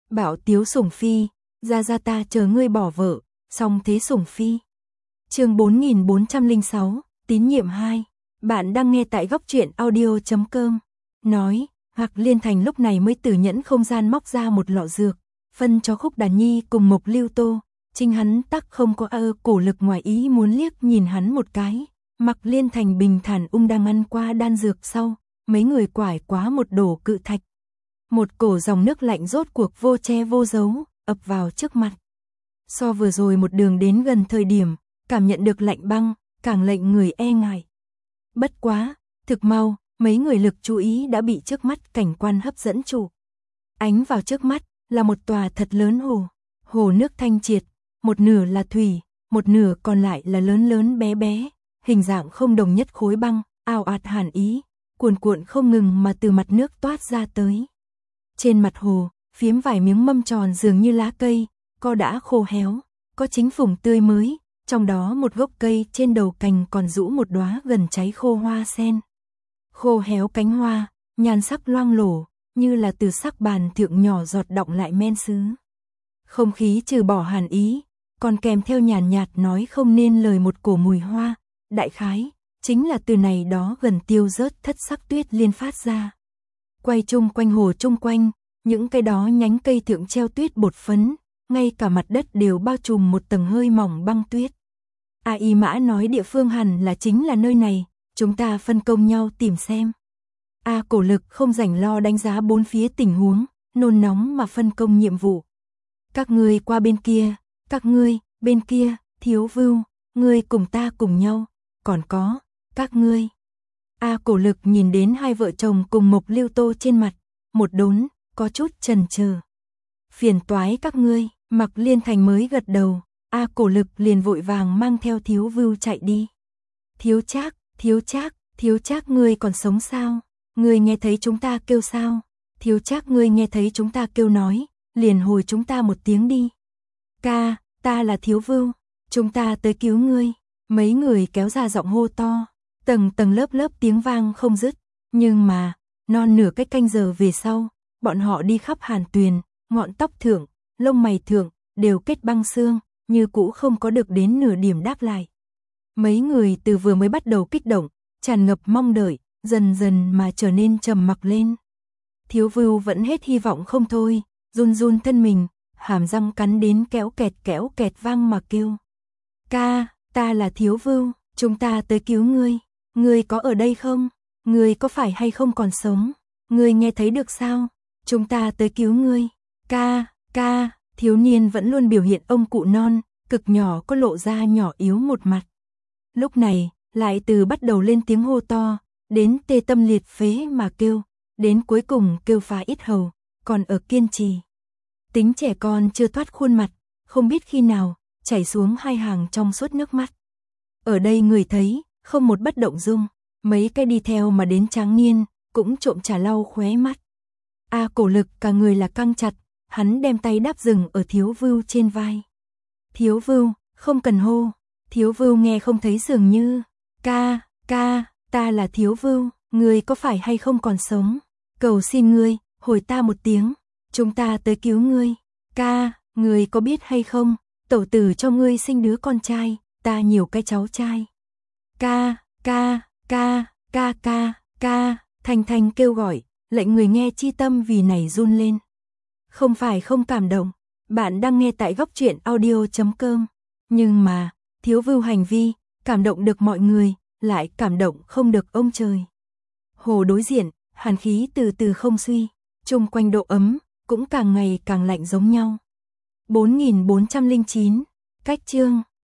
Bảo Tiếu Sủng Phi, ra ta chờ ngươi bỏ vợ, song thế Sủng Phi. Chương 4406, tín nhiệm 2. Bạn đang nghe tại góc truyện audio.com. Nói, Hạc Liên Thành lúc này mới từ nhẫn không gian móc ra một lọ dược, phân cho Khúc Đàn Nhi cùng Mộc Lưu Tô. Chính hắn tắc không có cổ lực ngoài ý muốn liếc nhìn hắn một cái. Mạc Liên Thành bình thản đang ăn qua đan dược sau, mấy người quải quá một đổ cự thạch. Một cổ dòng nước lạnh rốt cuộc vô che vô giấu, ập vào trước mặt. So vừa rồi một đường đến gần thời điểm, cảm nhận được lạnh băng, càng lệnh người e ngại. Bất quá, thực mau, mấy người lực chú ý đã bị trước mắt cảnh quan hấp dẫn chủ. Ánh vào trước mắt, là một tòa thật lớn hồ. Hồ nước thanh triệt, một nửa là thủy, một nửa còn lại là lớn lớn bé bé, hình dạng không đồng nhất khối băng, ào ạt hàn ý, cuồn cuộn không ngừng mà từ mặt nước toát ra tới. Trên mặt hồ, phiếm vài miếng mâm tròn dường như lá cây, có đã khô héo, có chính phủng tươi mới, trong đó một gốc cây trên đầu cành còn rũ một đóa gần cháy khô hoa sen. Khô héo cánh hoa, nhan sắc loang lổ, như là từ sắc bàn thượng nhỏ giọt đọng lại men sứ. Không khí trừ bỏ hàn ý, còn kèm theo nhàn nhạt nói không nên lời một cổ mùi hoa, đại khái, chính là từ này đó gần tiêu rớt thất sắc tuyết liên phát ra. Quay chung quanh hồ chung quanh, những cây đó nhánh cây thượng treo tuyết bột phấn, ngay cả mặt đất đều bao trùm một tầng hơi mỏng băng tuyết. Y Mã nói địa phương hẳn là chính là nơi này, chúng ta phân công nhau tìm xem. Cổ Lực không rảnh lo đánh giá bốn phía tình huống, nôn nóng mà phân công nhiệm vụ. Các ngươi qua bên kia, các ngươi, bên kia, Thiếu Vưu, ngươi cùng ta cùng nhau, còn có, các ngươi. Cổ Lực nhìn đến hai vợ chồng cùng Mộc Lưu Tô trên mặt, một đốn, có chút chần chờ. Phiền toái các ngươi, Mạc Liên Thành mới gật đầu, Cổ Lực liền vội vàng mang theo Thiếu Vưu chạy đi. Thiếu Trác, ngươi còn sống sao? Ngươi nghe thấy chúng ta kêu sao? Thiếu Trác, ngươi nghe thấy chúng ta kêu nói, liền hồi chúng ta một tiếng đi. Ca, ta là Thiếu Vưu, chúng ta tới cứu ngươi. Mấy người kéo ra giọng hô to, tầng tầng lớp lớp tiếng vang không dứt, nhưng mà, non nửa cái canh giờ về sau, bọn họ đi khắp hàn tuyền, ngọn tóc thượng, lông mày thượng, đều kết băng xương, như cũ không có được đến nửa điểm đáp lại. Mấy người từ vừa mới bắt đầu kích động, tràn ngập mong đợi, dần dần mà trở nên trầm mặc lên. Thiếu Vưu vẫn hết hy vọng không thôi, run run thân mình, hàm răng cắn đến kéo kẹt vang mà kêu. Ca, ta là Thiếu Vưu, chúng ta tới cứu ngươi, ngươi có ở đây không? Ngươi có phải hay không còn sống? Ngươi nghe thấy được sao? Chúng ta tới cứu ngươi. Ca, thiếu niên vẫn luôn biểu hiện ông cụ non, cực nhỏ có lộ ra nhỏ yếu một mặt. Lúc này, lại từ bắt đầu lên tiếng hô to, đến tê tâm liệt phế mà kêu, đến cuối cùng kêu phá ít hầu, còn ở kiên trì. Tính trẻ con chưa thoát khuôn mặt, không biết khi nào, chảy xuống hai hàng trong suốt nước mắt. Ở đây người thấy, không một bất động dung, mấy cái đi theo mà đến tráng niên, cũng trộm trả lau khóe mắt. Cổ Lực cả người là căng chặt, hắn đem tay đáp dừng ở Thiếu Vưu trên vai. Thiếu Vưu, không cần hô. Thiếu Vưu nghe không thấy dường như. Ca, ta là Thiếu Vưu, ngươi có phải hay không còn sống? Cầu xin ngươi, hồi ta một tiếng, chúng ta tới cứu ngươi. Ca, ngươi có biết hay không, tẩu tử cho ngươi sinh đứa con trai, ta nhiều cái cháu trai. Ca, thanh thanh kêu gọi, lệnh người nghe chi tâm vì này run lên. Không phải không cảm động, bạn đang nghe tại góc truyện audio.com. Nhưng mà, Thiếu Vưu hành vi, cảm động được mọi người, lại cảm động không được ông trời. Hồ đối diện, hàn khí từ từ không suy, chung quanh độ ấm, cũng càng ngày càng lạnh giống nhau. 4409, cách chương.